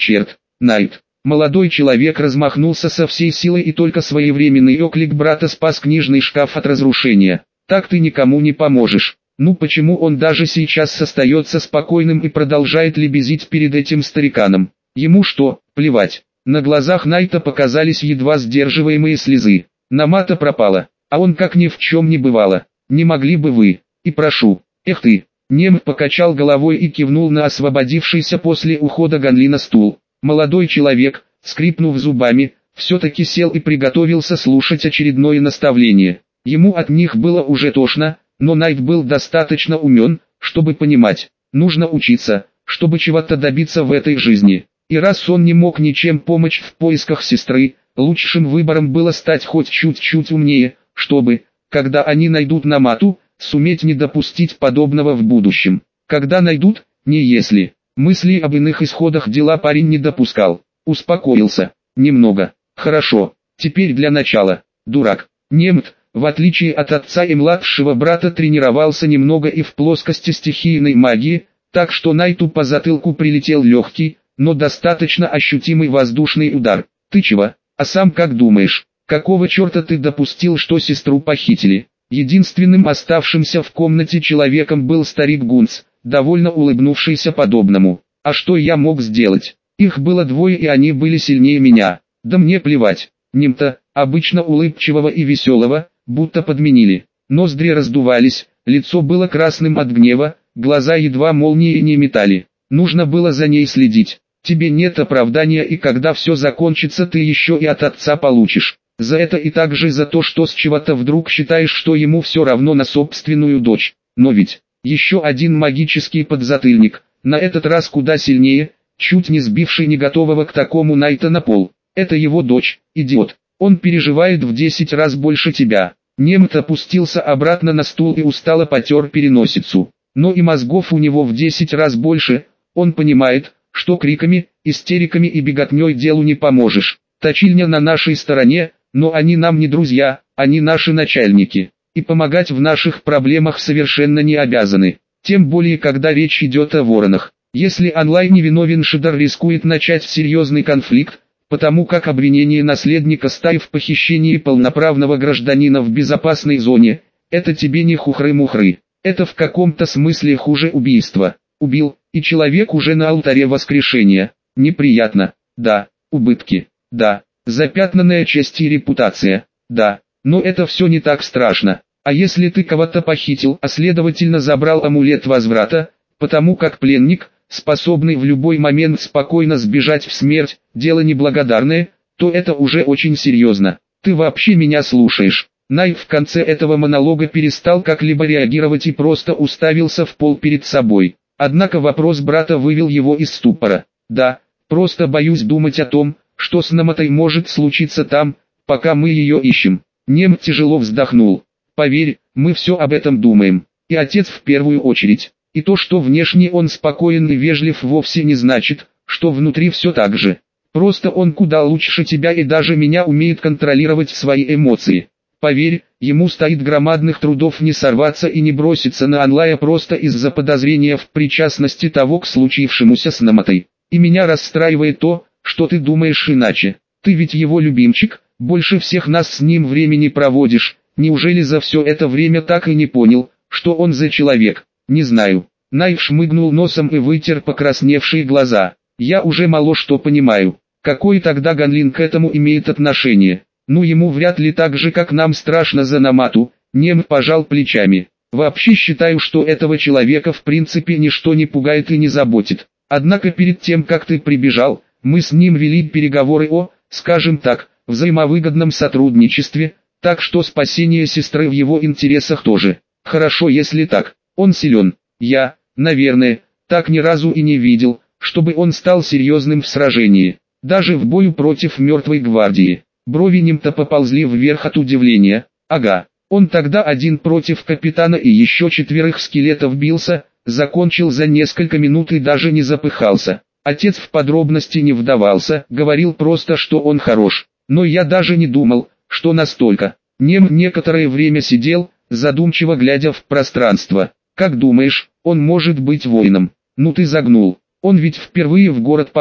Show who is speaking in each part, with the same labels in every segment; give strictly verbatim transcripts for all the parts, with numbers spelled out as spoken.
Speaker 1: Черт, Найт. Молодой человек размахнулся со всей силой, и только своевременный оклик брата спас книжный шкаф от разрушения. Так ты никому не поможешь. Ну почему он даже сейчас остается спокойным и продолжает лебезить перед этим стариканом? Ему что, плевать? На глазах Найта показались едва сдерживаемые слезы. Намата пропала, а он как ни в чем не бывало. Не могли бы вы? И прошу. Эх ты. Нем покачал головой и кивнул на освободившийся после ухода Ганлина стул. Молодой человек, скрипнув зубами, все-таки сел и приготовился слушать очередное наставление. Ему от них было уже тошно, но Найт был достаточно умен, чтобы понимать, нужно учиться, чтобы чего-то добиться в этой жизни. И раз он не мог ничем помочь в поисках сестры, лучшим выбором было стать хоть чуть-чуть умнее, чтобы, когда они найдут Намату, суметь не допустить подобного в будущем. Когда найдут, не если. Мысли об иных исходах дела парень не допускал. Успокоился. Немного. Хорошо. Теперь для начала. Дурак. Немт, в отличие от отца и младшего брата, тренировался немного и в плоскости стихийной магии, так что Найту по затылку прилетел легкий, но достаточно ощутимый воздушный удар. Ты чего? А сам как думаешь? Какого черта ты допустил, что сестру похитили? Единственным оставшимся в комнате человеком был старик Гунц, довольно улыбнувшийся подобному. А что я мог сделать? Их было двое, и они были сильнее меня. Да мне плевать. Нимта, обычно улыбчивого и веселого, будто подменили. Ноздри раздувались, лицо было красным от гнева, глаза едва молнии не метали. Нужно было за ней следить. Тебе нет оправдания, и когда все закончится, ты еще и от отца получишь. За это и также за то, что с чего-то вдруг считаешь, что ему все равно на собственную дочь. Но ведь... Еще один магический подзатыльник, на этот раз куда сильнее, чуть не сбивший не готового к такому Найта на пол. Это его дочь, идиот. Он переживает в десять раз больше тебя. Немт опустился обратно на стул и устало потер переносицу. Но и мозгов у него в десять раз больше. Он понимает, что криками, истериками и беготней делу не поможешь. Точильня на нашей стороне, но они нам не друзья, они наши начальники. И помогать в наших проблемах совершенно не обязаны. Тем более, когда речь идет о воронах. Если онлайн невиновен, Шидар рискует начать серьезный конфликт, потому как обвинение наследника стаи в похищении полноправного гражданина в безопасной зоне – это тебе не хухры-мухры. Это в каком-то смысле хуже убийства. Убил, и человек уже на алтаре воскрешения. Неприятно. Да. Убытки. Да. Запятнанная честь и репутация. Да. Но это все не так страшно. А если ты кого-то похитил, а следовательно забрал амулет возврата, потому как пленник, способный в любой момент спокойно сбежать в смерть, дело неблагодарное, то это уже очень серьезно. Ты вообще меня слушаешь? Найт в конце этого монолога перестал как-либо реагировать и просто уставился в пол перед собой. Однако вопрос брата вывел его из ступора. Да, просто боюсь думать о том, что с Наматой может случиться там, пока мы ее ищем. Нем тяжело вздохнул. Поверь, мы все об этом думаем. И отец в первую очередь. И то, что внешне он спокоен и вежлив, вовсе не значит, что внутри все так же. Просто он куда лучше тебя и даже меня умеет контролировать свои эмоции. Поверь, ему стоит громадных трудов не сорваться и не броситься на онлайн просто из-за подозрения в причастности того к случившемуся с Наматой. И меня расстраивает то, что ты думаешь иначе. Ты ведь его любимчик. Больше всех нас с ним времени проводишь, неужели за все это время так и не понял, что он за человек? Не знаю. Найт шмыгнул носом и вытер покрасневшие глаза. Я уже мало что понимаю. Какое тогда Ганлин к этому имеет отношение? Ну ему вряд ли так же, как нам страшно за Намату. Нем пожал плечами. Вообще считаю, что этого человека в принципе ничто не пугает и не заботит. Однако перед тем, как ты прибежал, мы с ним вели переговоры о, скажем так, взаимовыгодном сотрудничестве, так что спасение сестры в его интересах тоже. Хорошо, если так. Он силен. Я, наверное, так ни разу и не видел, чтобы он стал серьезным в сражении. Даже в бою против мертвой гвардии. Брови Нимта поползли вверх от удивления. Ага, он тогда один против капитана и еще четверых скелетов бился, закончил за несколько минут и даже не запыхался. Отец в подробности не вдавался, говорил просто, что он хорош. Но я даже не думал, что настолько. Нем некоторое время сидел, задумчиво глядя в пространство. Как думаешь, он может быть воином? Ну ты загнул. Он ведь впервые в город попал.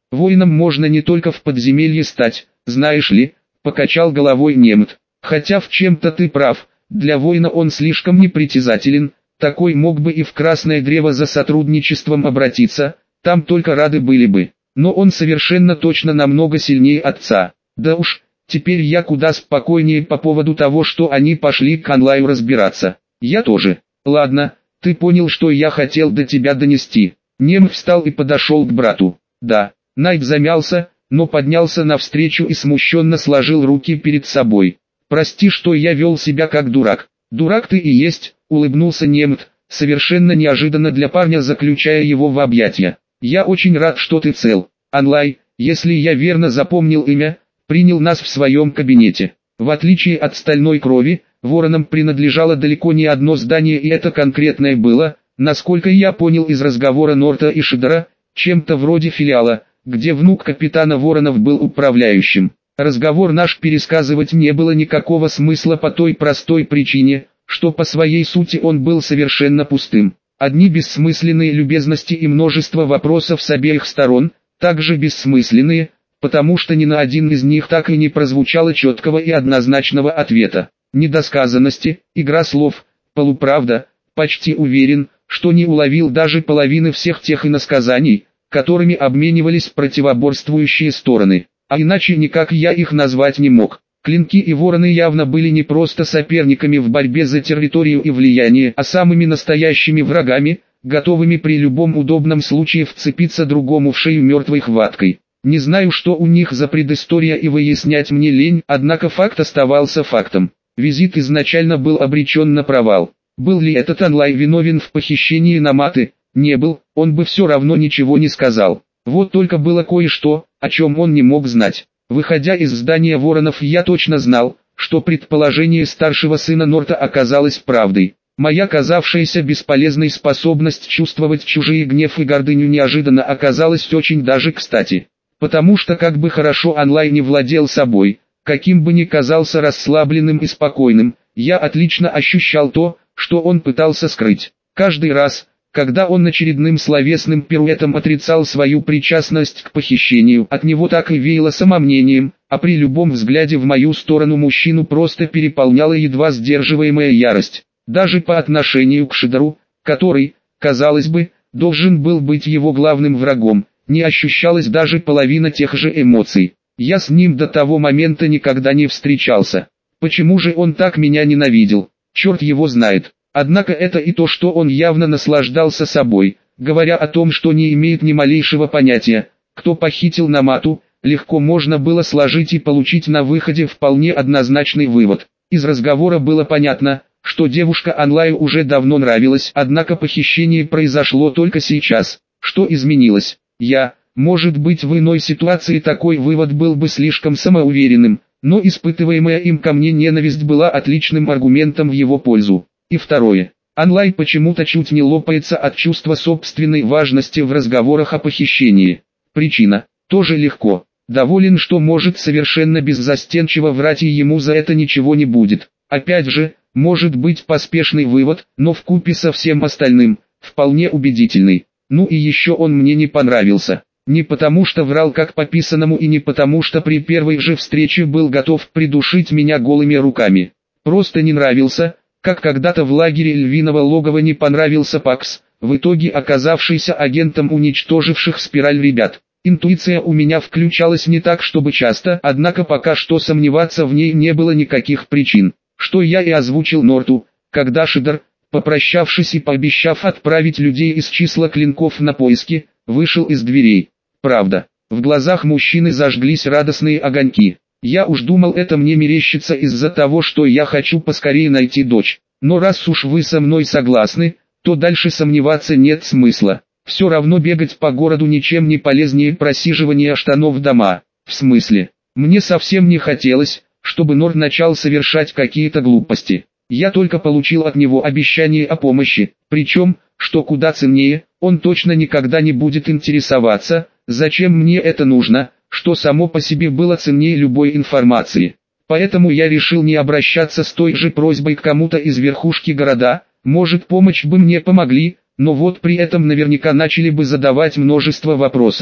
Speaker 1: Воином можно не только в подземелье стать, знаешь ли, покачал головой немец. Хотя в чем-то ты прав, для воина он слишком непритязателен, такой мог бы и в Красное Древо за сотрудничеством обратиться, там только рады были бы. Но он совершенно точно намного сильнее отца. Да уж, теперь я куда спокойнее по поводу того, что они пошли к Анлаю разбираться. Я тоже. Ладно, ты понял, что я хотел до тебя донести. Нем встал и подошел к брату. Да, Найт замялся, но поднялся навстречу и смущенно сложил руки перед собой. Прости, что я вел себя как дурак. Дурак ты и есть, улыбнулся немец, совершенно неожиданно для парня заключая его в объятия. Я очень рад, что ты цел. Анлай, если я верно запомнил имя, принял нас в своем кабинете. В отличие от стальной крови, воронам принадлежало далеко не одно здание, и это конкретное было, насколько я понял из разговора Норта и Шидера, чем-то вроде филиала, где внук капитана Воронов был управляющим. Разговор наш пересказывать не было никакого смысла по той простой причине, что по своей сути он был совершенно пустым. Одни бессмысленные любезности и множество вопросов с обеих сторон, также бессмысленные, потому что ни на один из них так и не прозвучало четкого и однозначного ответа. Недосказанности, игра слов, полуправда, почти уверен, что не уловил даже половины всех тех иносказаний, которыми обменивались противоборствующие стороны. А иначе никак я их назвать не мог. Клинки и вороны явно были не просто соперниками в борьбе за территорию и влияние, а самыми настоящими врагами, готовыми при любом удобном случае вцепиться другому в шею мертвой хваткой. Не знаю, что у них за предыстория и выяснять мне лень, однако факт оставался фактом. Визит изначально был обречен на провал. Был ли этот Анлай виновен в похищении Наматы? Не был, он бы все равно ничего не сказал. Вот только было кое-что, о чем он не мог знать. Выходя из здания Воронов, я точно знал, что предположение старшего сына Норта оказалось правдой. Моя казавшаяся бесполезной способность чувствовать чужие гнев и гордыню неожиданно оказалась очень даже кстати. Потому что как бы хорошо Анлай не владел собой, каким бы ни казался расслабленным и спокойным, я отлично ощущал то, что он пытался скрыть. Каждый раз, когда он очередным словесным пируэтом отрицал свою причастность к похищению, от него так и веяло самомнением, а при любом взгляде в мою сторону мужчину просто переполняла едва сдерживаемая ярость. Даже по отношению к Шидеру, который, казалось бы, должен был быть его главным врагом, не ощущалась даже половина тех же эмоций. Я с ним до того момента никогда не встречался. Почему же он так меня ненавидел? Черт его знает. Однако это и то, что он явно наслаждался собой, говоря о том, что не имеет ни малейшего понятия, кто похитил Намату, легко можно было сложить и получить на выходе вполне однозначный вывод. Из разговора было понятно, что девушка Анлаю уже давно нравилась, однако похищение произошло только сейчас. Что изменилось? Я, может быть, в иной ситуации такой вывод был бы слишком самоуверенным, но испытываемая им ко мне ненависть была отличным аргументом в его пользу. И второе. Анлай почему-то чуть не лопается от чувства собственной важности в разговорах о похищении. Причина. Тоже легко. Доволен, что может совершенно беззастенчиво врать, и ему за это ничего не будет. Опять же, может быть поспешный вывод, но вкупе со всем остальным, вполне убедительный. Ну и еще он мне не понравился. Не потому что врал как по писанному, и не потому что при первой же встрече был готов придушить меня голыми руками. Просто не нравился, как когда-то в лагере Львиного Логова не понравился Пакс, в итоге оказавшийся агентом уничтоживших спираль ребят. Интуиция у меня включалась не так чтобы часто, однако пока что сомневаться в ней не было никаких причин, что я и озвучил Норту, когда Шидер, попрощавшись и пообещав отправить людей из числа клинков на поиски, вышел из дверей. Правда, в глазах мужчины зажглись радостные огоньки. Я уж думал, это мне мерещится из-за того, что я хочу поскорее найти дочь. Но раз уж вы со мной согласны, то дальше сомневаться нет смысла. Все равно бегать по городу ничем не полезнее просиживания штанов дома. В смысле, мне совсем не хотелось, чтобы Норт начал совершать какие-то глупости. Я только получил от него обещание о помощи, причем, что куда ценнее, он точно никогда не будет интересоваться, зачем мне это нужно, что само по себе было ценнее любой информации. Поэтому я решил не обращаться с той же просьбой к кому-то из верхушки города, может, помощь бы мне помогли, но вот при этом наверняка начали бы задавать множество вопросов.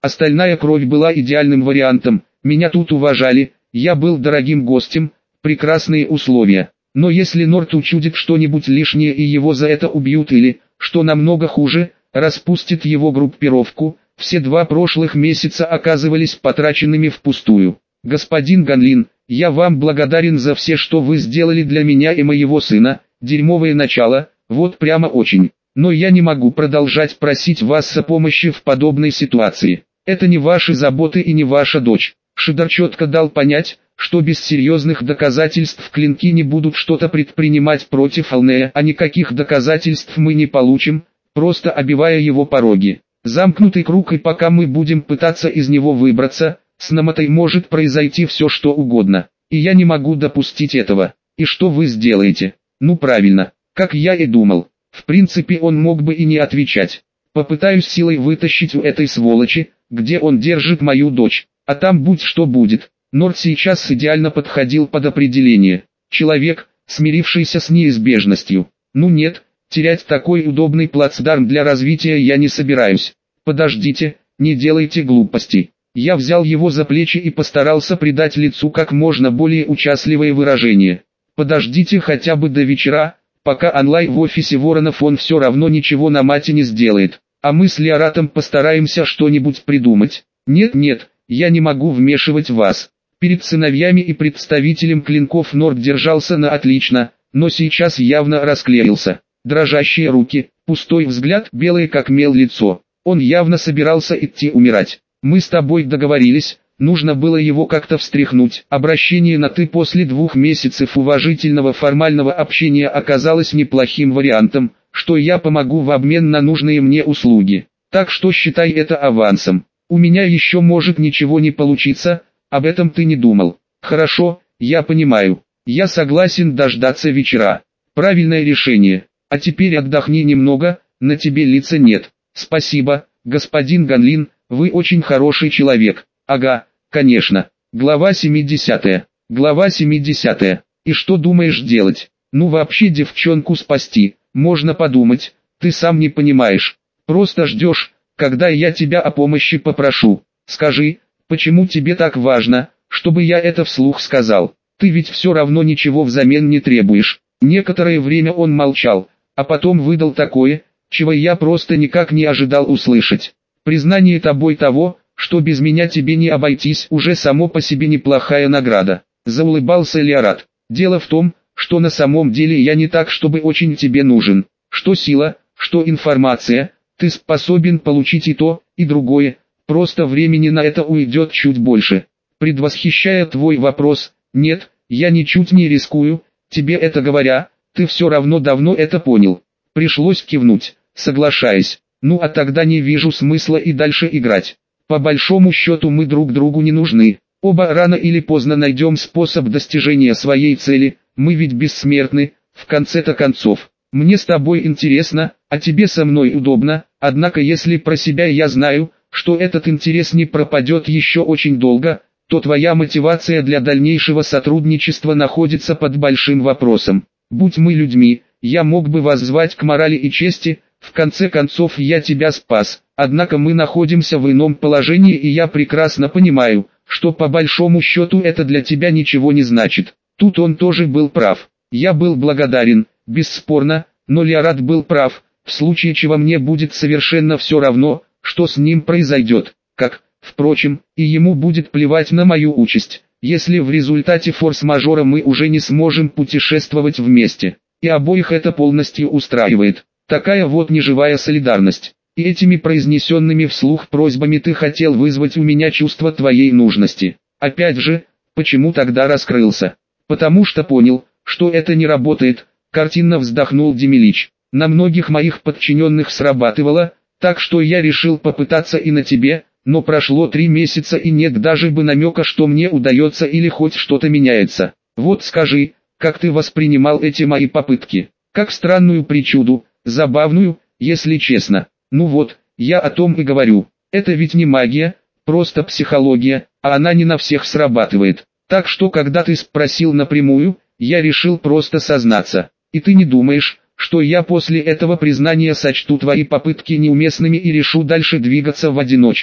Speaker 1: Остальная кровь была идеальным вариантом, меня тут уважали, я был дорогим гостем, прекрасные условия. Но если Норт учудит что-нибудь лишнее и его за это убьют или, что намного хуже, распустит его группировку, все два прошлых месяца оказывались потраченными впустую. Господин Ганлин, я вам благодарен за все, что вы сделали для меня и моего сына, дерьмовое начало, вот прямо очень. Но я не могу продолжать просить вас о помощи в подобной ситуации. Это не ваши заботы и не ваша дочь. Шидар четко дал понять, что без серьезных доказательств клинки не будут что-то предпринимать против Алнея, а никаких доказательств мы не получим, просто обивая его пороги. Замкнутый круг, и пока мы будем пытаться из него выбраться, с Наматой может произойти все что угодно. И я не могу допустить этого. И что вы сделаете? Ну правильно, как я и думал. В принципе он мог бы и не отвечать. Попытаюсь силой вытащить у этой сволочи, где он держит мою дочь, а там будь что будет. Норт сейчас идеально подходил под определение. Человек, смирившийся с неизбежностью. Ну нет, терять такой удобный плацдарм для развития я не собираюсь. Подождите, не делайте глупостей. Я взял его за плечи и постарался придать лицу как можно более участливое выражение. Подождите хотя бы до вечера, пока онлайн в офисе Воронов он все равно ничего на мате не сделает. А мы с Лиаратом постараемся что-нибудь придумать. Нет-нет, я не могу вмешивать вас. Перед сыновьями и представителем клинков Норт держался на отлично, но сейчас явно расклеился. Дрожащие руки, пустой взгляд, белое как мел лицо. Он явно собирался идти умирать. Мы с тобой договорились, нужно было его как-то встряхнуть. Обращение на «ты» после двух месяцев уважительного формального общения оказалось неплохим вариантом, что я помогу в обмен на нужные мне услуги. Так что считай это авансом. У меня еще может ничего не получиться, об этом ты не думал. Хорошо, я понимаю. Я согласен дождаться вечера. Правильное решение. А теперь отдохни немного, на тебе лица нет. Спасибо, господин Ганлин, вы очень хороший человек. Ага, конечно. Глава семидесятая. Глава семидесятая. И что думаешь делать? Ну вообще девчонку спасти, можно подумать, ты сам не понимаешь. Просто ждешь, когда я тебя о помощи попрошу. Скажи, почему тебе так важно, чтобы я это вслух сказал? Ты ведь все равно ничего взамен не требуешь. Некоторое время он молчал, а потом выдал такое, чего я просто никак не ожидал услышать. Признание тобой того, что без меня тебе не обойтись, уже само по себе неплохая награда. Заулыбался Лиарат. Дело в том, что на самом деле я не так чтобы очень тебе нужен. Что сила, что информация, ты способен получить и то, и другое, просто времени на это уйдет чуть больше. Предвосхищая твой вопрос, нет, я ничуть не рискую, тебе это говоря, ты все равно давно это понял. Пришлось кивнуть, соглашаясь. Ну а тогда не вижу смысла и дальше играть. По большому счету мы друг другу не нужны. Оба рано или поздно найдем способ достижения своей цели, мы ведь бессмертны, в конце-то концов. Мне с тобой интересно, а тебе со мной удобно, однако если про себя я знаю, что этот интерес не пропадет еще очень долго, то твоя мотивация для дальнейшего сотрудничества находится под большим вопросом. Будь мы людьми, я мог бы воззвать к морали и чести, в конце концов я тебя спас, однако мы находимся в ином положении и я прекрасно понимаю, что по большому счету это для тебя ничего не значит. Тут он тоже был прав. Я был благодарен, бесспорно, но Лиарат был прав, в случае чего мне будет совершенно все равно, что с ним произойдет, как, впрочем, и ему будет плевать на мою участь, если в результате форс-мажора мы уже не сможем путешествовать вместе, и обоих это полностью устраивает. Такая вот неживая солидарность. И этими произнесенными вслух просьбами ты хотел вызвать у меня чувство твоей нужности. Опять же, почему тогда раскрылся? Потому что понял, что это не работает, картинно вздохнул Демилич. На многих моих подчиненных срабатывало, так что я решил попытаться и на тебе, но прошло три месяца и нет даже бы намека, что мне удается или хоть что-то меняется. Вот скажи, как ты воспринимал эти мои попытки? Как странную причуду, забавную, если честно. Ну вот, я о том и говорю. Это ведь не магия, просто психология, а она не на всех срабатывает. Так что когда ты спросил напрямую, я решил просто сознаться. И ты не думаешь, что я после этого признания сочту твои попытки неуместными и решу дальше двигаться в одиночку?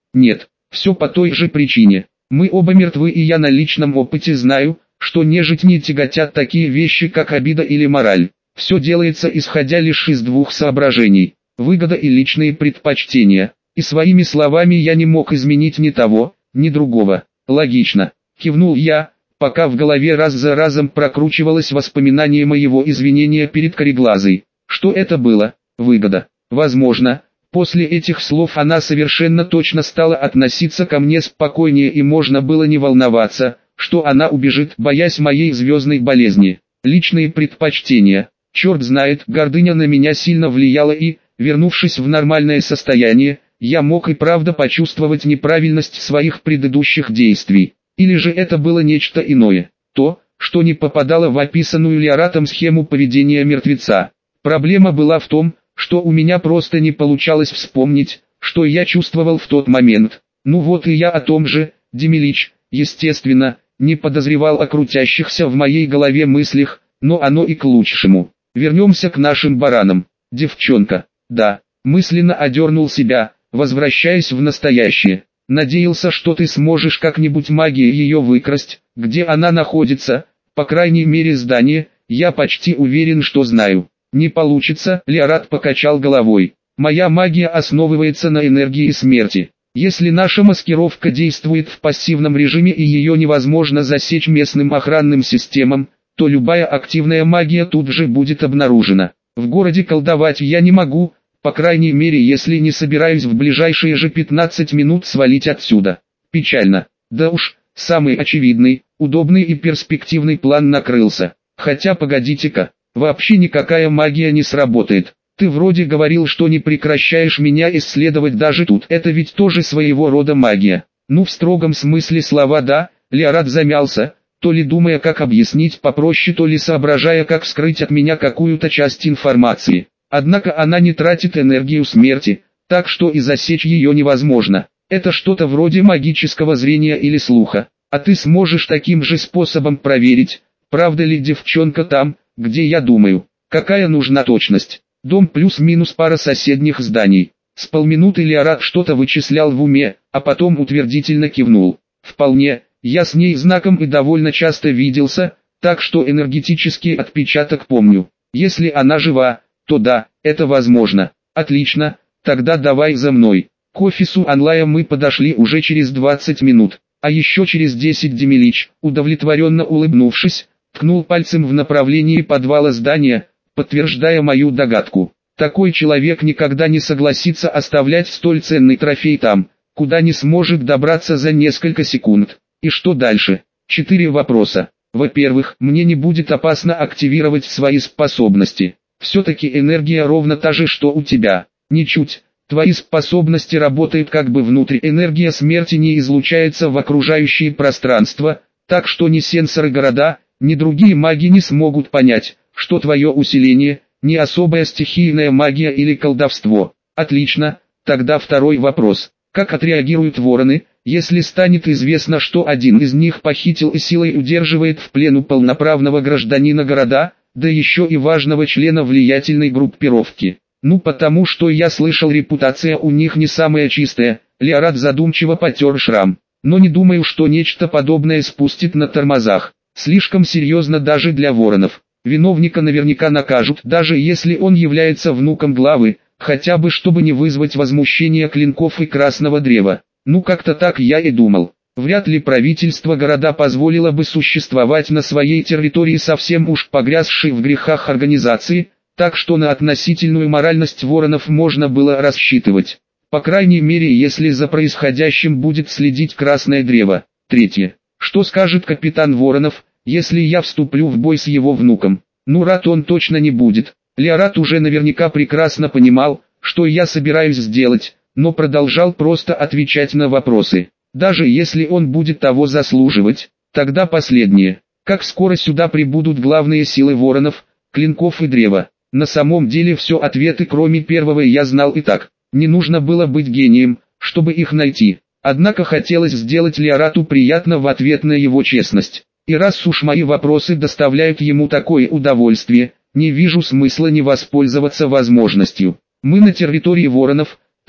Speaker 1: Нет, все по той же причине. Мы оба мертвы, и я на личном опыте знаю, что нежить не тяготят такие вещи, как обида или мораль. Все делается исходя лишь из двух соображений: выгода и личные предпочтения. И своими словами я не мог изменить ни того, ни другого. Логично. Кивнул я, пока в голове раз за разом прокручивалось воспоминание моего извинения перед Кореглазой. Что это было? Выгода. Возможно, после этих слов она совершенно точно стала относиться ко мне спокойнее, и можно было не волноваться, что она убежит, боясь моей звездной болезни. Личные предпочтения. Черт знает, гордыня на меня сильно влияла, и, вернувшись в нормальное состояние, я мог и правда почувствовать неправильность своих предыдущих действий. Или же это было нечто иное, то, что не попадало в описанную Леоратом схему поведения мертвеца. Проблема была в том, что у меня просто не получалось вспомнить, что я чувствовал в тот момент. Ну вот и я о том же. Демилич, естественно, не подозревал о крутящихся в моей голове мыслях, но оно и к лучшему. Вернемся к нашим баранам. Девчонка. Да, мысленно одернул себя, возвращаясь в настоящее. Надеялся, что ты сможешь как-нибудь магией ее выкрасть. Где она находится, по крайней мере здание, я почти уверен, что знаю. Не получится, Леорат покачал головой. Моя магия основывается на энергии смерти. Если наша маскировка действует в пассивном режиме и ее невозможно засечь местным охранным системам, то любая активная магия тут же будет обнаружена. В городе колдовать я не могу, по крайней мере если не собираюсь в ближайшие же пятнадцать минут свалить отсюда. Печально. Да уж, самый очевидный, удобный и перспективный план накрылся. Хотя погодите-ка, вообще никакая магия не сработает. Ты вроде говорил, что не прекращаешь меня исследовать даже тут. Это ведь тоже своего рода магия. Ну в строгом смысле слова да, Леорат замялся, то ли думая как объяснить попроще, то ли соображая как скрыть от меня какую-то часть информации. Однако она не тратит энергию смерти, так что и засечь ее невозможно. Это что-то вроде магического зрения или слуха. А ты сможешь таким же способом проверить, правда ли девчонка там, где я думаю. Какая нужна точность? Дом плюс-минус пара соседних зданий. С полминуты Леорат что-то вычислял в уме, а потом утвердительно кивнул. Вполне, я с ней знаком и довольно часто виделся, так что энергетический отпечаток помню. Если она жива, то да, это возможно. Отлично, тогда давай за мной. К офису онлайн мы подошли уже через двадцать минут, а еще через десять Демилич, удовлетворенно улыбнувшись, ткнул пальцем в направлении подвала здания, подтверждая мою догадку. Такой человек никогда не согласится оставлять столь ценный трофей там, куда не сможет добраться за несколько секунд. И что дальше? Четыре вопроса. Во-первых, мне не будет опасно активировать свои способности. Все-таки энергия ровно та же, что у тебя. Ничуть. Твои способности работают как бы внутрь. Энергия смерти не излучается в окружающее пространство, так что ни сенсоры города, ни другие маги не смогут понять, что твое усиление, не особая стихийная магия или колдовство. Отлично, тогда второй вопрос. Как отреагируют вороны, если станет известно, что один из них похитил и силой удерживает в плену полноправного гражданина города, да еще и важного члена влиятельной группировки? Ну потому что я слышал, репутация у них не самая чистая. Леорат задумчиво потер шрам. Но не думаю, что нечто подобное спустит на тормозах. Слишком серьезно даже для воронов. Виновника наверняка накажут, даже если он является внуком главы, хотя бы чтобы не вызвать возмущения клинков и красного древа. Ну как-то так я и думал. Вряд ли правительство города позволило бы существовать на своей территории совсем уж погрязшей в грехах организации, так что на относительную моральность воронов можно было рассчитывать. По крайней мере, если за происходящим будет следить красное древо. Третье. Что скажет капитан Воронов, если я вступлю в бой с его внуком? Ну рад он точно не будет. Леорат уже наверняка прекрасно понимал, что я собираюсь сделать, но продолжал просто отвечать на вопросы. Даже если он будет того заслуживать, тогда последнее. Как скоро сюда прибудут главные силы воронов, клинков и древа? На самом деле все ответы кроме первого я знал и так. Не нужно было быть гением, чтобы их найти. Однако хотелось сделать Леорату приятно в ответ на его честность. И раз уж мои вопросы доставляют ему такое удовольствие, не вижу смысла не воспользоваться возможностью. Мы на территории воронов,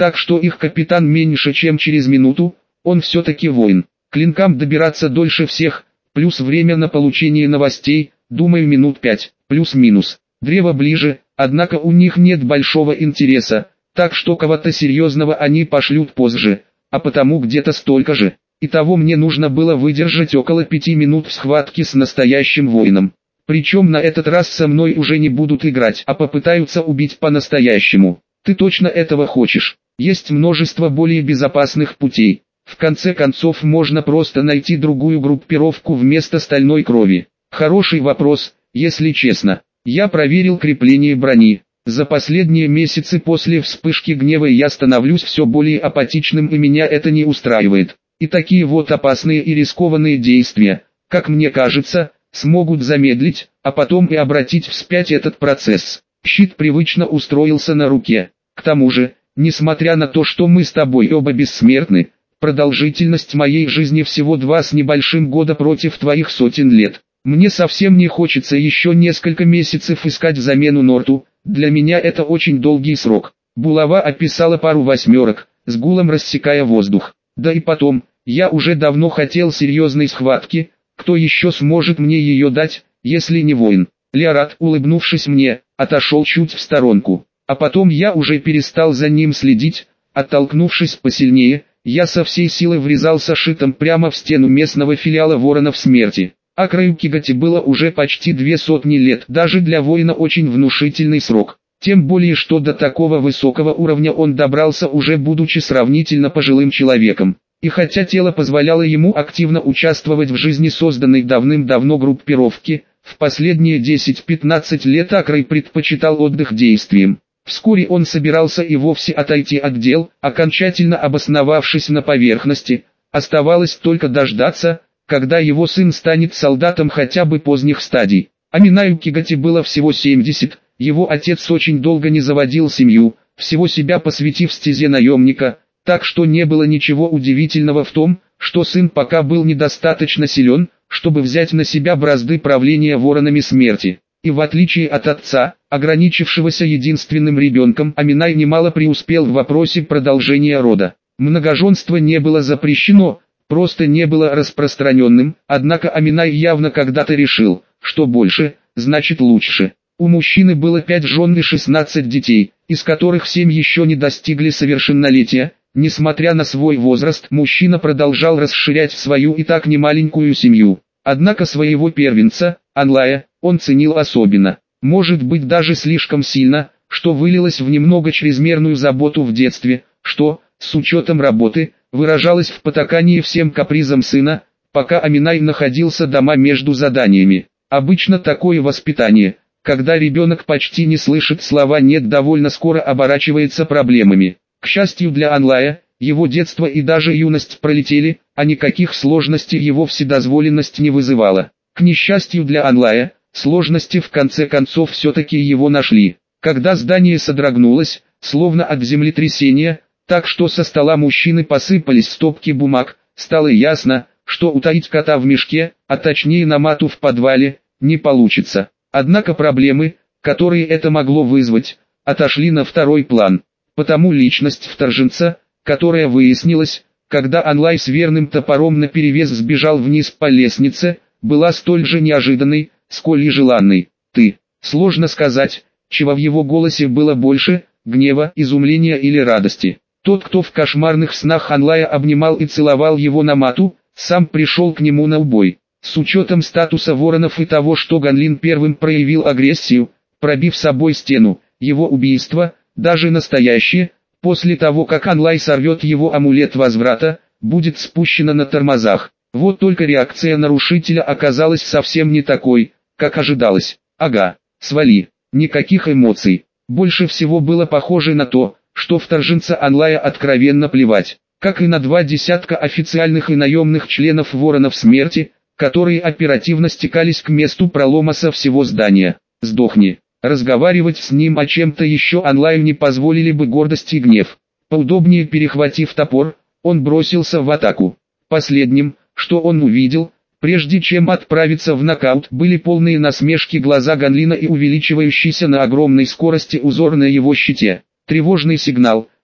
Speaker 1: так что их капитан меньше чем через минуту, он все-таки воин. Клинкам добираться дольше всех, плюс время на получение новостей, думаю минут пять, плюс-минус. Древо ближе, однако у них нет большого интереса, так что кого-то серьезного они пошлют позже, а потому где-то столько же. Итого мне нужно было выдержать около пяти минут в схватке с настоящим воином. Причем на этот раз со мной уже не будут играть, а попытаются убить по-настоящему. Ты точно этого хочешь? Есть множество более безопасных путей. В конце концов можно просто найти другую группировку вместо стальной крови. Хороший вопрос, если честно. Я проверил крепление брони. За последние месяцы после вспышки гнева я становлюсь все более апатичным, и меня это не устраивает. И такие вот опасные и рискованные действия, как мне кажется, смогут замедлить, а потом и обратить вспять этот процесс. Щит привычно устроился на руке. К тому же, несмотря на то, что мы с тобой оба бессмертны, продолжительность моей жизни всего два с небольшим года против твоих сотен лет. Мне совсем не хочется еще несколько месяцев искать замену Норту, для меня это очень долгий срок. Булава описала пару восьмерок, с гулом рассекая воздух. Да и потом, я уже давно хотел серьезной схватки, кто еще сможет мне ее дать, если не воин. Леорат, улыбнувшись мне, отошел чуть в сторонку. А потом я уже перестал за ним следить, оттолкнувшись посильнее, я со всей силы врезался шитом прямо в стену местного филиала Воронов Смерти. Акраю Кигати было уже почти две сотни лет, даже для воина очень внушительный срок. Тем более, что до такого высокого уровня он добрался уже будучи сравнительно пожилым человеком. И хотя тело позволяло ему активно участвовать в жизни созданной давным-давно группировки, в последние десять-пятнадцать лет Акрай предпочитал отдых действиям. Вскоре он собирался и вовсе отойти от дел, окончательно обосновавшись на поверхности. Оставалось только дождаться, когда его сын станет солдатом хотя бы поздних стадий. Аминаю Кигати было всего семьдесят, его отец очень долго не заводил семью, всего себя посвятив стезе наемника, так что не было ничего удивительного в том, что сын пока был недостаточно силен, чтобы взять на себя бразды правления Воронами Смерти. И в отличие от отца, ограничившегося единственным ребенком, Аминай немало преуспел в вопросе продолжения рода. Многоженство не было запрещено, просто не было распространенным, однако Аминай явно когда-то решил, что больше, значит лучше. У мужчины было пять жен и шестнадцать детей, из которых семь еще не достигли совершеннолетия. Несмотря на свой возраст, мужчина продолжал расширять свою и так немаленькую семью. Однако своего первенца, Анлая, он ценил особенно. Может быть даже слишком сильно, что вылилось в немного чрезмерную заботу в детстве, что, с учетом работы, выражалось в потакании всем капризам сына, пока Аминай находился дома между заданиями. Обычно такое воспитание, когда ребенок почти не слышит слова «нет», довольно скоро оборачивается проблемами. К счастью для Анлая, его детство и даже юность пролетели, а никаких сложностей его вседозволенность не вызывала. К несчастью для Анлая, сложности в конце концов все-таки его нашли. Когда здание содрогнулось, словно от землетрясения, так что со стола мужчины посыпались стопки бумаг, стало ясно, что утаить кота в мешке, а точнее на мату в подвале, не получится. Однако проблемы, которые это могло вызвать, отошли на второй план. Потому личность вторженца, которая выяснилась, когда Анлай с верным топором наперевес сбежал вниз по лестнице, была столь же неожиданной, сколь и желанной. «Ты». Сложно сказать, чего в его голосе было больше, гнева, изумления или радости. Тот, кто в кошмарных снах Анлая обнимал и целовал его на мату, сам пришел к нему на убой. С учетом статуса Воронов и того, что Ганлин первым проявил агрессию, пробив собой стену, его убийство, даже настоящее, после того как Анлай сорвет его амулет возврата, будет спущено на тормозах. Вот только реакция нарушителя оказалась совсем не такой, как ожидалось. Ага, свали, никаких эмоций. Больше всего было похоже на то, что вторженца Анлая откровенно плевать, как и на два десятка официальных и наемных членов Воронов Смерти, которые оперативно стекались к месту пролома со всего здания. Сдохни. Разговаривать с ним о чем-то еще Анлаю не позволили бы гордость и гнев. Поудобнее перехватив топор, он бросился в атаку. Последним, что он увидел, прежде чем отправиться в нокаут, были полные насмешки глаза Ганлина и увеличивающийся на огромной скорости узор на его щите. Тревожный сигнал,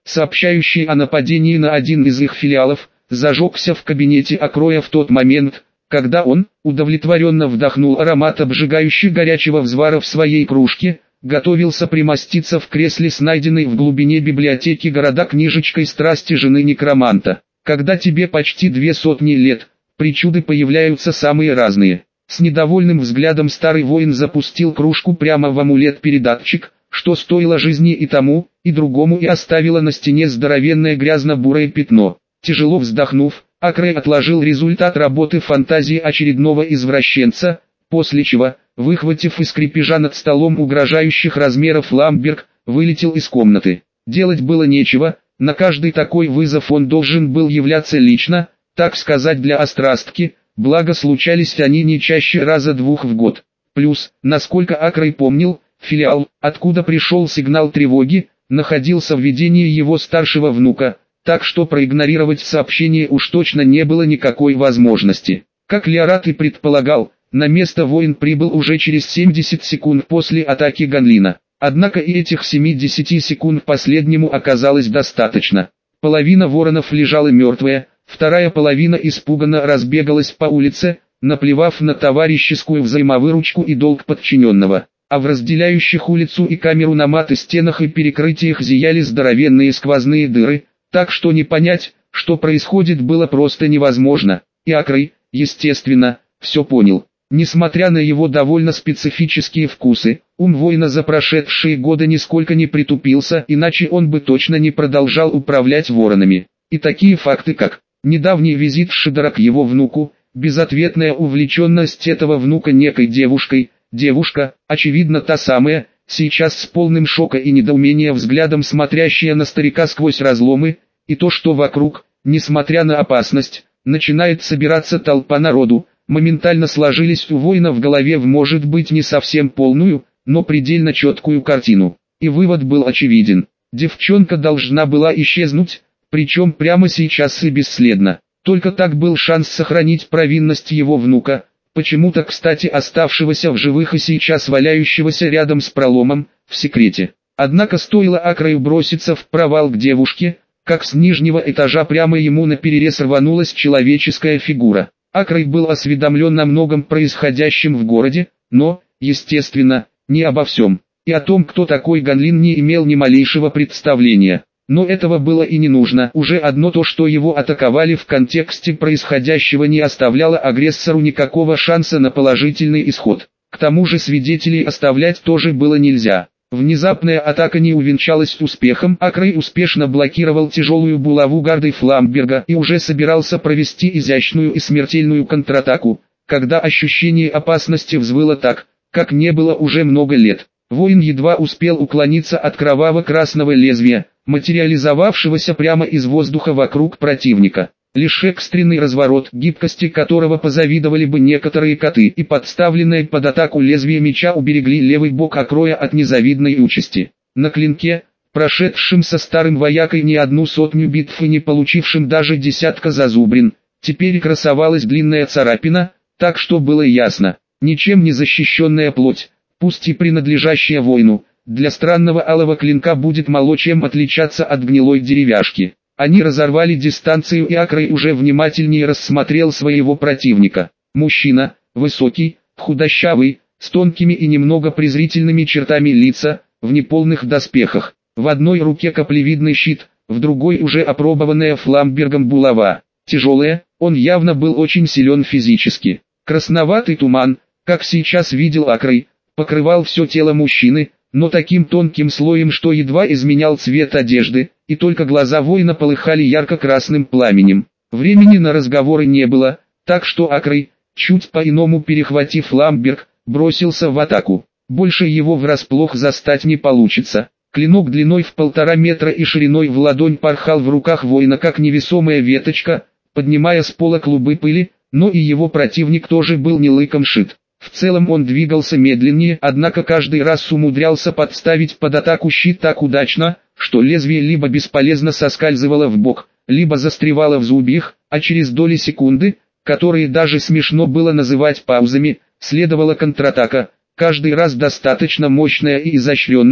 Speaker 1: сообщающий о нападении на один из их филиалов, зажегся в кабинете Акроя в тот момент, когда он, удовлетворенно вдохнул аромат обжигающего горячего взвара в своей кружке, готовился примоститься в кресле с найденной в глубине библиотеки города книжечкой страсти жены некроманта. Когда тебе почти две сотни лет, причуды появляются самые разные. С недовольным взглядом старый воин запустил кружку прямо в амулет-передатчик, что стоило жизни и тому, и другому, и оставило на стене здоровенное грязно-бурое пятно. Тяжело вздохнув, Акрей отложил результат работы фантазии очередного извращенца, после чего, выхватив из крепежа над столом угрожающих размеров ламберг, вылетел из комнаты. Делать было нечего, на каждый такой вызов он должен был являться лично, так сказать, для острастки, благо случались они не чаще раза двух в год. Плюс, насколько Акрей помнил, филиал, откуда пришел сигнал тревоги, находился в ведении его старшего внука, так что проигнорировать сообщение уж точно не было никакой возможности. Как Леорат и предполагал, на место воин прибыл уже через семьдесят секунд после атаки Ганлина. Однако и этих семидесяти секунд последнему оказалось достаточно. Половина воронов лежала мертвая, вторая половина испуганно разбегалась по улице, наплевав на товарищескую взаимовыручку и долг подчиненного. А в разделяющих улицу и камеру намат и стенах и перекрытиях зияли здоровенные сквозные дыры, так что не понять, что происходит, было просто невозможно. И Акрей, естественно, все понял. Несмотря на его довольно специфические вкусы, ум воина за прошедшие годы нисколько не притупился, иначе он бы точно не продолжал управлять воронами. И такие факты, как недавний визит Шидора к его внуку, безответная увлеченность этого внука некой девушкой, девушка, очевидно та самая, сейчас с полным шока и недоумения взглядом смотрящая на старика сквозь разломы, и то, что вокруг, несмотря на опасность, начинает собираться толпа народу, моментально сложились у воина в голове в, может быть, не совсем полную, но предельно четкую картину. И вывод был очевиден. Девчонка должна была исчезнуть, причем прямо сейчас и бесследно. Только так был шанс сохранить провинность его внука, почему-то, кстати, оставшегося в живых и сейчас валяющегося рядом с проломом, в секрете. Однако стоило Акрою броситься в провал к девушке, как с нижнего этажа прямо ему наперерез рванулась человеческая фигура. Акрей был осведомлен о многом происходящем в городе, но, естественно, не обо всем. И о том, кто такой Ганлин, не имел ни малейшего представления. Но этого было и не нужно. Уже одно то, что его атаковали в контексте происходящего, не оставляло агрессору никакого шанса на положительный исход. К тому же свидетелей оставлять тоже было нельзя. Внезапная атака не увенчалась успехом, Акрей успешно блокировал тяжелую булаву гарды Фламберга и уже собирался провести изящную и смертельную контратаку, когда ощущение опасности взвыло так, как не было уже много лет. Воин едва успел уклониться от кроваво-красного лезвия, материализовавшегося прямо из воздуха вокруг противника. Лишь экстренный разворот, гибкости которого позавидовали бы некоторые коты, и подставленное под атаку лезвие меча уберегли левый бок Акроя от незавидной участи. На клинке, прошедшим со старым воякой не одну сотню битв и не получившим даже десятка зазубрин, теперь красовалась длинная царапина, так что было ясно, ничем не защищенная плоть, пусть и принадлежащая воину, для странного алого клинка будет мало чем отличаться от гнилой деревяшки. Они разорвали дистанцию, и Акрей уже внимательнее рассмотрел своего противника. Мужчина, высокий, худощавый, с тонкими и немного презрительными чертами лица, в неполных доспехах. В одной руке каплевидный щит, в другой уже опробованная Фламбергом булава. Тяжелая, он явно был очень силен физически. Красноватый туман, как сейчас видел Акрей, покрывал все тело мужчины, но таким тонким слоем, что едва изменял цвет одежды, и только глаза воина полыхали ярко-красным пламенем. Времени на разговоры не было, так что Акрей, чуть по-иному перехватив Ламберг, бросился в атаку. Больше его врасплох застать не получится. Клинок длиной в полтора метра и шириной в ладонь порхал в руках воина как невесомая веточка, поднимая с пола клубы пыли, но и его противник тоже был не лыком шит. В целом он двигался медленнее, однако каждый раз умудрялся подставить под атаку щит так удачно, что лезвие либо бесполезно соскальзывало в бок, либо застревало в зубьях, а через доли секунды, которые даже смешно было называть паузами, следовала контратака, каждый раз достаточно мощная и изощренная,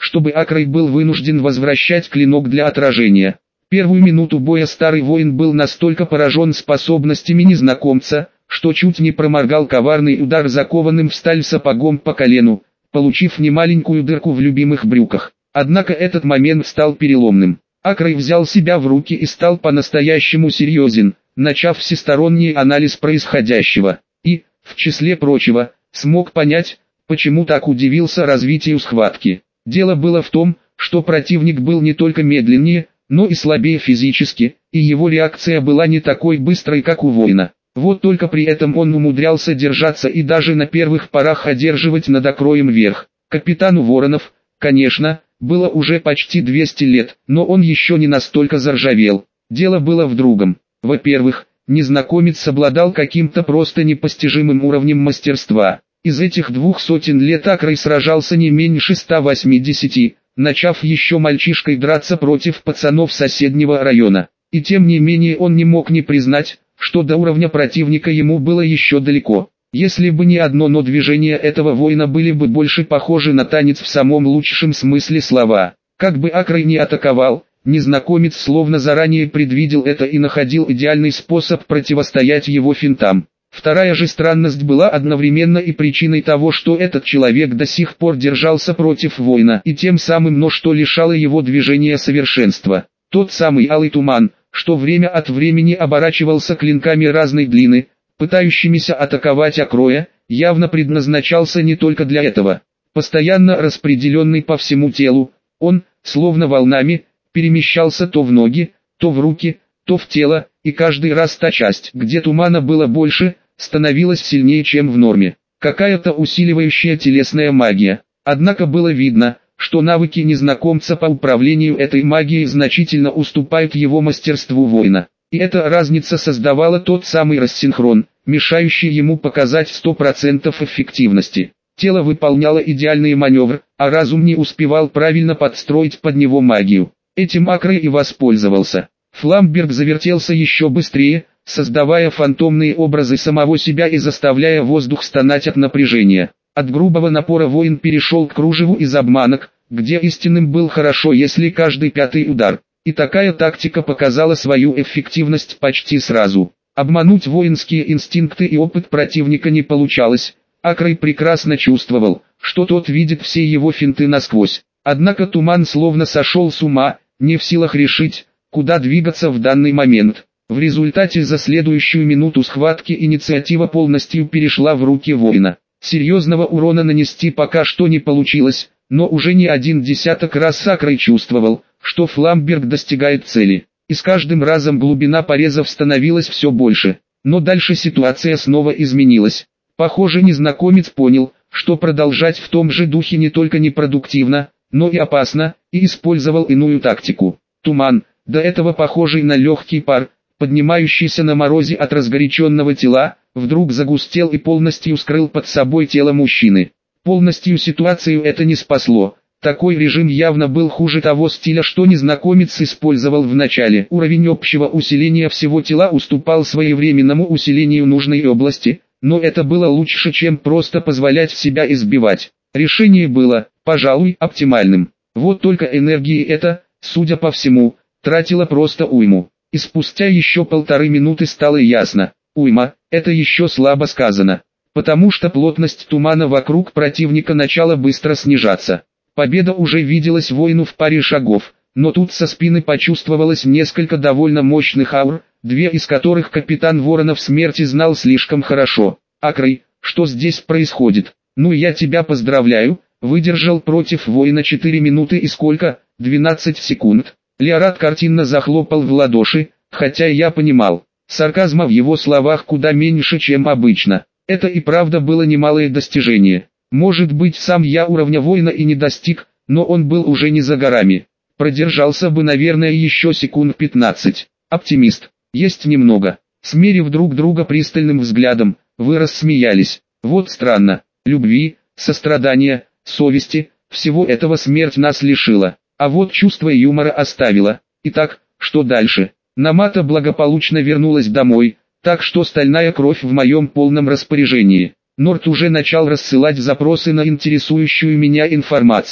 Speaker 1: чтобы Акрай был вынужден возвращать клинок для отражения. Первую минуту боя старый воин был настолько поражен способностями незнакомца, что чуть не проморгал коварный удар закованным в сталь сапогом по колену, получив немаленькую дырку в любимых брюках. Однако этот момент стал переломным. Акрай взял себя в руки и стал по-настоящему серьезен, начав всесторонний анализ происходящего. И, в числе прочего, смог понять, почему так удивился развитию схватки. Дело было в том, что противник был не только медленнее, но и слабее физически, и его реакция была не такой быстрой, как у воина. Вот только при этом он умудрялся держаться и даже на первых порах одерживать над Акроем верх. Капитану Воронов, конечно, было уже почти двести лет, но он еще не настолько заржавел. Дело было в другом. Во-первых, незнакомец обладал каким-то просто непостижимым уровнем мастерства. Из этих двух сотен лет Акрай сражался не меньше ста восьмидесяти, начав еще мальчишкой драться против пацанов соседнего района. И тем не менее он не мог не признать, что до уровня противника ему было еще далеко. Если бы не одно но движения этого воина были бы больше похожи на танец в самом лучшем смысле слова. Как бы Акрай не атаковал, незнакомец словно заранее предвидел это и находил идеальный способ противостоять его финтам. Вторая же странность была одновременно и причиной того, что этот человек до сих пор держался против воина, и тем самым но что лишало его движения совершенства. Тот самый алый туман, что время от времени оборачивался клинками разной длины, пытающимися атаковать Акроя, явно предназначался не только для этого. Постоянно распределенный по всему телу, он, словно волнами, перемещался то в ноги, то в руки, то в тело, и каждый раз та часть, где тумана было больше, становилась сильнее, чем в норме. Какая-то усиливающая телесная магия. Однако было видно, что навыки незнакомца по управлению этой магией значительно уступают его мастерству воина. И эта разница создавала тот самый рассинхрон, мешающий ему показать сто процентов эффективности. Тело выполняло идеальный маневр, а разум не успевал правильно подстроить под него магию. Этим Акрай и воспользовался. Фламберг завертелся еще быстрее, создавая фантомные образы самого себя и заставляя воздух стонать от напряжения. От грубого напора воин перешел к кружеву из обманок, где истинным был хорошо если каждый пятый удар. И такая тактика показала свою эффективность почти сразу. Обмануть воинские инстинкты и опыт противника не получалось. Акрай прекрасно чувствовал, что тот видит все его финты насквозь. Однако туман словно сошел с ума, не в силах решить, куда двигаться в данный момент. В результате за следующую минуту схватки инициатива полностью перешла в руки воина. Серьезного урона нанести пока что не получилось, но уже не один десяток раз Акрай чувствовал, что Фламберг достигает цели. И с каждым разом глубина порезов становилась все больше. Но дальше ситуация снова изменилась. Похоже, незнакомец понял, что продолжать в том же духе не только непродуктивно, но и опасно, и использовал иную тактику. Туман, до этого похожий на легкий пар, поднимающийся на морозе от разгоряченного тела, вдруг загустел и полностью скрыл под собой тело мужчины. Полностью ситуацию это не спасло. Такой режим явно был хуже того стиля, что незнакомец использовал в начале. Уровень общего усиления всего тела уступал своевременному усилению нужной области, но это было лучше, чем просто позволять себя избивать. Решение было, пожалуй, оптимальным. Вот только энергии это, судя по всему, тратило просто уйму. И спустя еще полторы минуты стало ясно. Уйма, это еще слабо сказано. Потому что плотность тумана вокруг противника начала быстро снижаться. Победа уже виделась воину в паре шагов, но тут со спины почувствовалось несколько довольно мощных аур, две из которых капитан Воронов смерти знал слишком хорошо. Акрай, что здесь происходит? Ну я тебя поздравляю, выдержал против воина четыре минуты и сколько? двенадцать секунд. Леорат картинно захлопал в ладоши, хотя я понимал, сарказма в его словах куда меньше, чем обычно. Это и правда было немалое достижение. Может быть, сам я уровня воина и не достиг, но он был уже не за горами. Продержался бы, наверное, еще секунд пятнадцать. Оптимист. Есть немного. Смерив друг друга пристальным взглядом, вы рассмеялись. Вот странно. Любви, сострадания, совести, всего этого смерть нас лишила. А вот чувство юмора оставила. Итак, что дальше? Намата благополучно вернулась домой, так что стальная кровь в моем полном распоряжении. Норт уже начал рассылать запросы на интересующую меня информацию.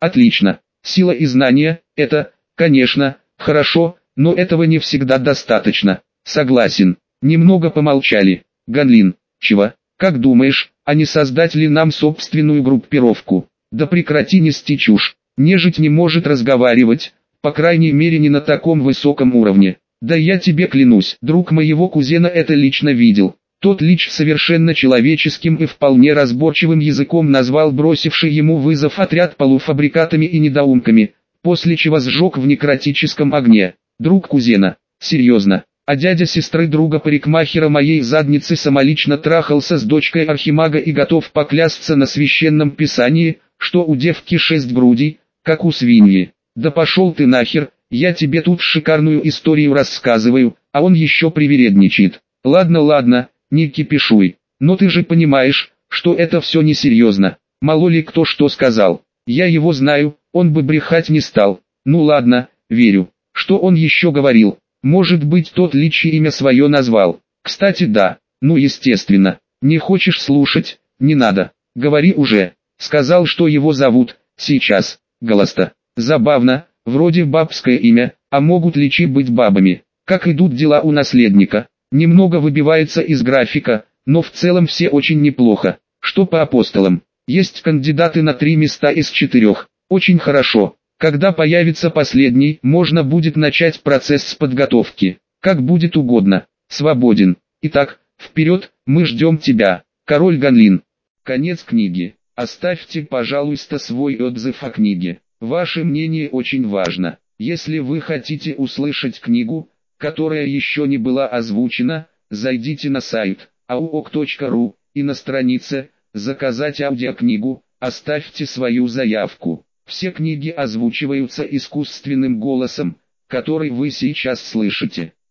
Speaker 1: Отлично. Сила и знания – это, конечно, хорошо, но этого не всегда достаточно. Согласен. Немного помолчали. Ганлин, чего? Как думаешь, а не создать ли нам собственную группировку? Да прекрати нести чушь. Нежить не может разговаривать, по крайней мере не на таком высоком уровне. Да я тебе клянусь, друг моего кузена это лично видел. Тот лич совершенно человеческим и вполне разборчивым языком назвал бросивший ему вызов отряд полуфабрикатами и недоумками, после чего сжег в некротическом огне. Друг кузена, серьезно, а дядя сестры друга парикмахера моей задницы самолично трахался с дочкой архимага и готов поклясться на священном писании, что у девки шесть грудей, как у свиньи. Да пошел ты нахер, я тебе тут шикарную историю рассказываю, а он еще привередничает. Ладно, ладно. Не кипишуй, но ты же понимаешь, что это все несерьезно. Мало ли кто что сказал. Я его знаю, он бы брехать не стал. Ну ладно, верю. Что он еще говорил? Может быть тот лич имя свое назвал. Кстати да, ну естественно. Не хочешь слушать? Не надо. Говори уже. Сказал, что его зовут, сейчас, Голоста. Забавно, вроде бабское имя, а могут личи быть бабами. Как идут дела у наследника? Немного выбивается из графика, но в целом все очень неплохо. Что по апостолам? Есть кандидаты на три места из четырех. Очень хорошо. Когда появится последний, можно будет начать процесс с подготовки. Как будет угодно. Свободен. Итак, вперед, мы ждем тебя. Король Ганлин. Конец книги. Оставьте, пожалуйста, свой отзыв о книге. Ваше мнение очень важно. Если вы хотите услышать книгу, которая еще не была озвучена, зайдите на сайт ауок точка ру и на странице «Заказать аудиокнигу» оставьте свою заявку. Все книги озвучиваются искусственным голосом, который вы сейчас слышите.